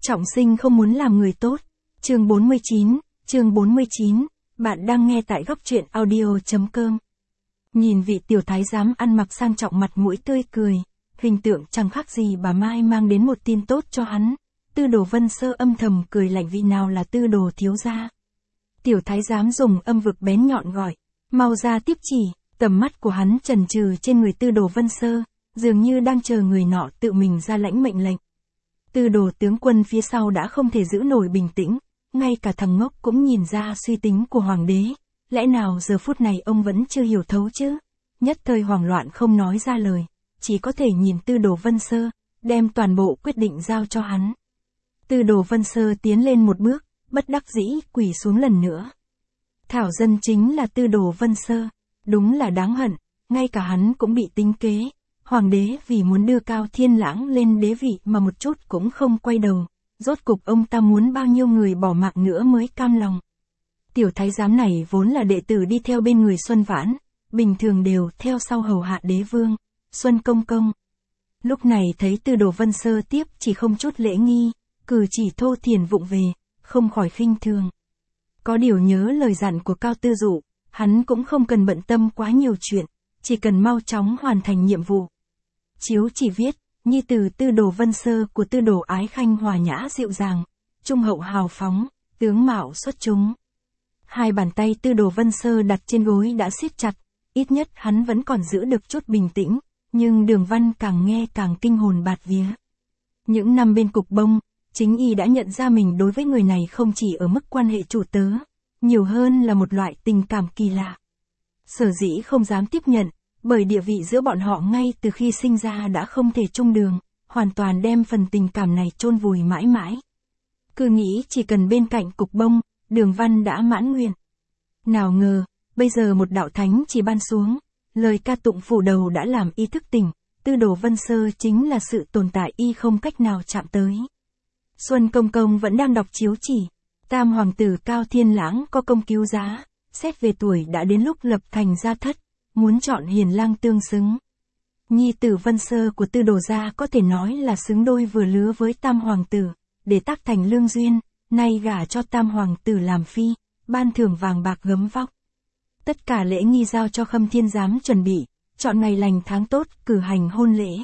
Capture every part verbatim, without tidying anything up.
Trọng sinh không muốn làm người tốt. Chương bốn mươi chín, chương bốn mươi chín, bạn đang nghe tại góc truyện audio.com. Nhìn vị tiểu thái giám ăn mặc sang trọng mặt mũi tươi cười, hình tượng chẳng khác gì bà Mai mang đến một tin tốt cho hắn. Tư Đồ Vân Sơ âm thầm cười lạnh, vị nào là Tư Đồ thiếu gia. Tiểu thái giám dùng âm vực bén nhọn gọi, mau ra tiếp chỉ. Tầm mắt của hắn chần chừ trên người Tư Đồ Vân Sơ, dường như đang chờ người nọ tự mình ra lãnh mệnh lệnh. Tư Đồ tướng quân phía sau đã không thể giữ nổi bình tĩnh, ngay cả thằng ngốc cũng nhìn ra suy tính của hoàng đế, lẽ nào giờ phút này ông vẫn chưa hiểu thấu chứ? Nhất thời hoảng loạn không nói ra lời, chỉ có thể nhìn Tư Đồ Vân Sơ, đem toàn bộ quyết định giao cho hắn. Tư Đồ Vân Sơ tiến lên một bước, bất đắc dĩ quỳ xuống lần nữa. Thảo dân chính là Tư Đồ Vân Sơ, đúng là đáng hận, ngay cả hắn cũng bị tính kế. Hoàng đế vì muốn đưa Cao Thiên Lãng lên đế vị mà một chút cũng không quay đầu, rốt cục ông ta muốn bao nhiêu người bỏ mạng nữa mới cam lòng. Tiểu thái giám này vốn là đệ tử đi theo bên người Xuân Vãn, bình thường đều theo sau hầu hạ đế vương, Xuân Công Công. Lúc này thấy Tư Đồ Vân Sơ tiếp chỉ không chút lễ nghi, cử chỉ thô thiển vụng về, không khỏi khinh thường. Có điều nhớ lời dặn của Cao Tư Dụ, hắn cũng không cần bận tâm quá nhiều chuyện, chỉ cần mau chóng hoàn thành nhiệm vụ. Chiếu chỉ viết, nhi tử Tư Đồ Vân Sơ của Tư Đồ Ái Khanh hòa nhã dịu dàng, trung hậu hào phóng, tướng mạo xuất chúng. Hai bàn tay Tư Đồ Vân Sơ đặt trên gối đã siết chặt, ít nhất hắn vẫn còn giữ được chút bình tĩnh, nhưng Đường Văn càng nghe càng kinh hồn bạt vía. Những năm bên cục bông, chính y đã nhận ra mình đối với người này không chỉ ở mức quan hệ chủ tớ, nhiều hơn là một loại tình cảm kỳ lạ. Sở dĩ không dám tiếp nhận, bởi địa vị giữa bọn họ ngay từ khi sinh ra đã không thể chung đường, hoàn toàn đem phần tình cảm này chôn vùi mãi mãi. Cứ nghĩ chỉ cần bên cạnh cục bông, Đường Văn đã mãn nguyện. Nào ngờ, bây giờ một đạo thánh chỉ ban xuống, lời ca tụng phủ đầu đã làm y thức tỉnh, Tư Đồ Vân Sơ chính là sự tồn tại y không cách nào chạm tới. Xuân Công Công vẫn đang đọc chiếu chỉ, tam hoàng tử Cao Thiên Lãng có công cứu giá, xét về tuổi đã đến lúc lập thành gia thất, muốn chọn hiền lang tương xứng. Nhi tử Vân Sơ của Tư Đồ gia có thể nói là xứng đôi vừa lứa với tam hoàng tử, để tác thành lương duyên, nay gả cho tam hoàng tử làm phi, ban thưởng vàng bạc gấm vóc. Tất cả lễ nghi giao cho Khâm Thiên giám chuẩn bị, chọn ngày lành tháng tốt cử hành hôn lễ.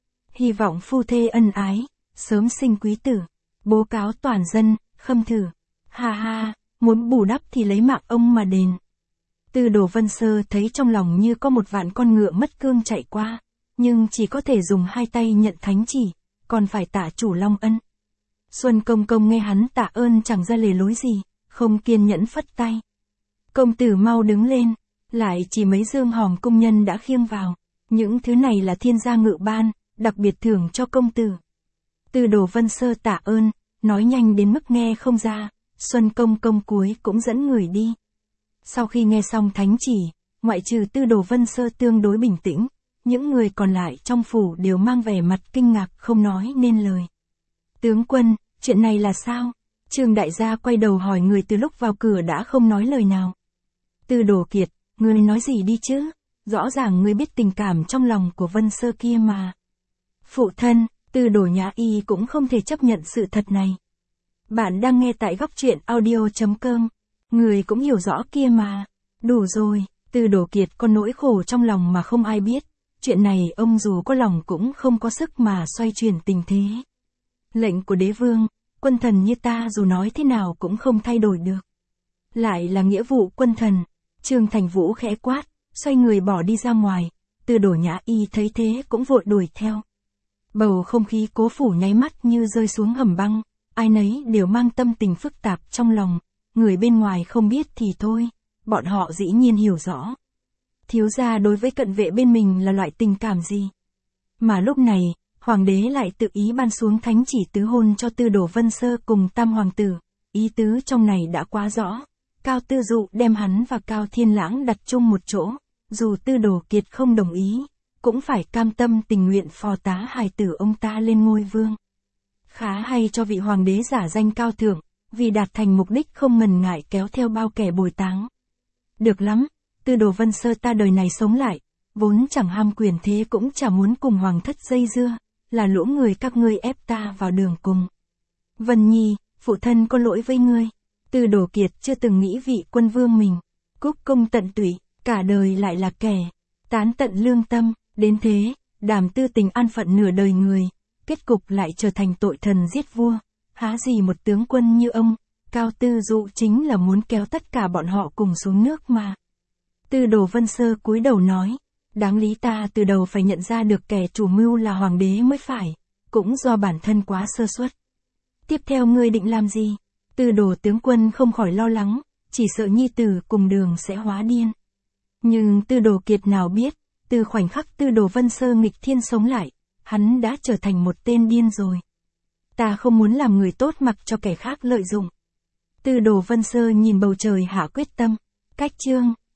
Hy vọng phu thê ân ái, sớm sinh quý tử, bố cáo toàn dân, Khâm thử. Ha ha, muốn bù đắp thì lấy mạng ông mà đền. Tư Đồ Vân Sơ thấy trong lòng như có một vạn con ngựa mất cương chạy qua, nhưng chỉ có thể dùng hai tay nhận thánh chỉ, còn phải tạ chủ long ân. Xuân Công Công nghe hắn tạ ơn chẳng ra lề lối gì, không kiên nhẫn phất tay. Công tử mau đứng lên, lại chỉ mấy dương hòm công nhân đã khiêng vào, những thứ này là thiên gia ngự ban, đặc biệt thưởng cho công tử. Tư Đồ Vân Sơ tạ ơn, nói nhanh đến mức nghe không ra, Xuân Công Công cuối cũng dẫn người đi. Sau khi nghe xong thánh chỉ, ngoại trừ Tư Đồ Vân Sơ tương đối bình tĩnh, những người còn lại trong phủ đều mang vẻ mặt kinh ngạc không nói nên lời. Tướng quân, chuyện này là sao? Trương đại gia quay đầu hỏi người từ lúc vào cửa đã không nói lời nào. Tư Đồ Kiệt, ngươi nói gì đi chứ? Rõ ràng ngươi biết tình cảm trong lòng của Vân Sơ kia mà. Phụ thân, Tư Đồ Nhã Y cũng không thể chấp nhận sự thật này. Bạn đang nghe tại góc truyện audio.com. Người cũng hiểu rõ kia mà. Đủ rồi, Tư Đồ Kiệt có nỗi khổ trong lòng mà không ai biết. Chuyện này ông dù có lòng cũng không có sức mà xoay chuyển tình thế. Lệnh của đế vương, quân thần như ta dù nói thế nào cũng không thay đổi được. Lại là nghĩa vụ quân thần. Trương Thành Vũ khẽ quát, xoay người bỏ đi ra ngoài. Tư Đồ Nhã Y thấy thế cũng vội đuổi theo. Bầu không khí cố phủ nháy mắt như rơi xuống hầm băng. Ai nấy đều mang tâm tình phức tạp trong lòng. Người bên ngoài không biết thì thôi, bọn họ dĩ nhiên hiểu rõ. Thiếu gia đối với cận vệ bên mình là loại tình cảm gì? Mà lúc này, hoàng đế lại tự ý ban xuống thánh chỉ tứ hôn cho Tư Đồ Vân Sơ cùng tam hoàng tử. Ý tứ trong này đã quá rõ. Cao Tư Dụ đem hắn và Cao Thiên Lãng đặt chung một chỗ, dù Tư Đồ Kiệt không đồng ý, cũng phải cam tâm tình nguyện phò tá hài tử ông ta lên ngôi vương. Khá hay cho vị hoàng đế giả danh cao thượng, vì đạt thành mục đích không ngần ngại kéo theo bao kẻ bồi táng. Được lắm, Tư Đồ Vân Sơ ta đời này sống lại, vốn chẳng ham quyền thế cũng chả muốn cùng hoàng thất dây dưa, là lũ người các ngươi ép ta vào đường cùng. Vân Nhi, phụ thân có lỗi với ngươi. Tư Đồ Kiệt chưa từng nghĩ vị quân vương mình, cúc công tận tụy, cả đời lại là kẻ tán tận lương tâm, đến thế, Đàm Tư Tình an phận nửa đời người, kết cục lại trở thành tội thần giết vua. Há gì một tướng quân như ông, Cao Tư Dụ chính là muốn kéo tất cả bọn họ cùng xuống nước mà. Tư Đồ Vân Sơ cúi đầu nói, đáng lý ta từ đầu phải nhận ra được kẻ chủ mưu là hoàng đế mới phải, cũng do bản thân quá sơ suất. Tiếp theo ngươi định làm gì? Tư Đồ tướng quân không khỏi lo lắng, chỉ sợ nhi tử cùng đường sẽ hóa điên. Nhưng Tư Đồ Kiệt nào biết, từ khoảnh khắc Tư Đồ Vân Sơ nghịch thiên sống lại, hắn đã trở thành một tên điên rồi. Ta không muốn làm người tốt mặc cho kẻ khác lợi dụng. Tư Đồ Vân Sơ nhìn bầu trời hạ quyết tâm. Cách chương